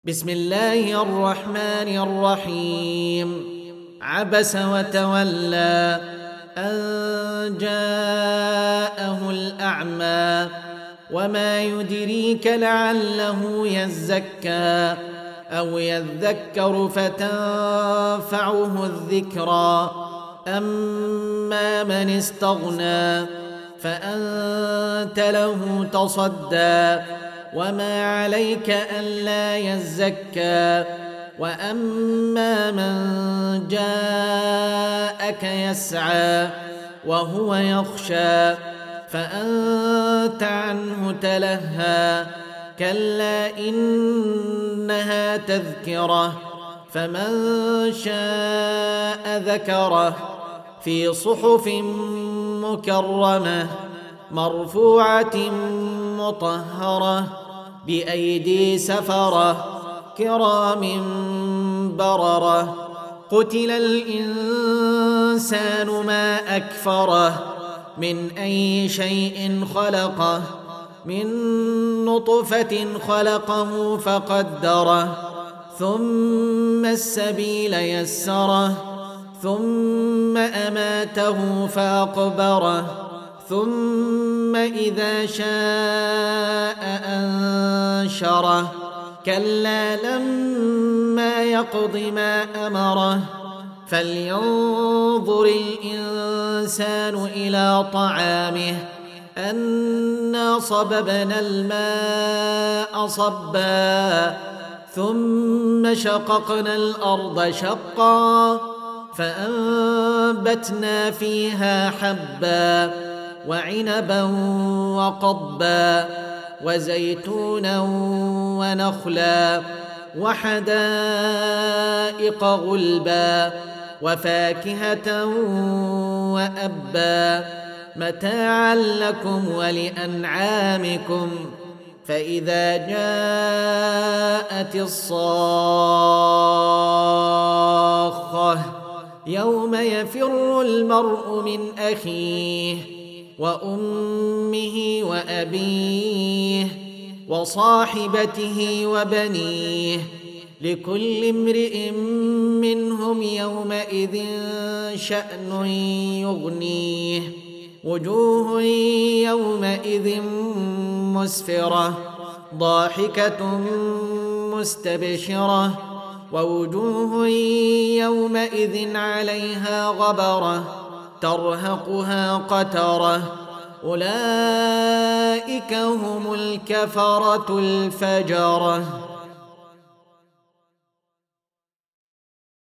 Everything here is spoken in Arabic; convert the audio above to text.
بسم الله الرحمن الرحيم. عبس وتولى أن جاءه الأعمى وما يدريك لعله يزكى أو يذكر فتنفعه الذكرى. أما من استغنى فأنت له تصدى وما عليك ألا يزكى. وأما من جاءك يسعى وهو يخشى فأنت عنه تلهى. كلا إنها تذكرة فمن شاء ذكره في صحف مكرمة مرفوعة مطهرة بأيدي سفرة كرام بررة. قتل الإنسان ما أكفره من أي شيء خلقه من نطفة خلقه فقدره ثم السبيل يسره ثم أماته فأقبره ثم إذا شاء أنشره. كلا لما يقض ما أمره فلينظر الإنسان إلى طعامه أنا صببنا الماء صبا ثم شققنا الأرض شقا فأنبتنا فيها حبا وعنبا وقضبا وزيتونا ونخلا وحدائق غلبا وفاكهة وأبا متاعا لكم ولأنعامكم. فإذا جاءت الصاخة يوم يفر المرء من أخيه وأمه وأبيه وصاحبته وبنيه لكل امرئ منهم يومئذ شأن يغنيه. وجوه يومئذ مسفرة ضاحكة مستبشرة ووجوه يومئذ عليها غبرة ترهقها قترة أولئك هم الكفرة الفجرة.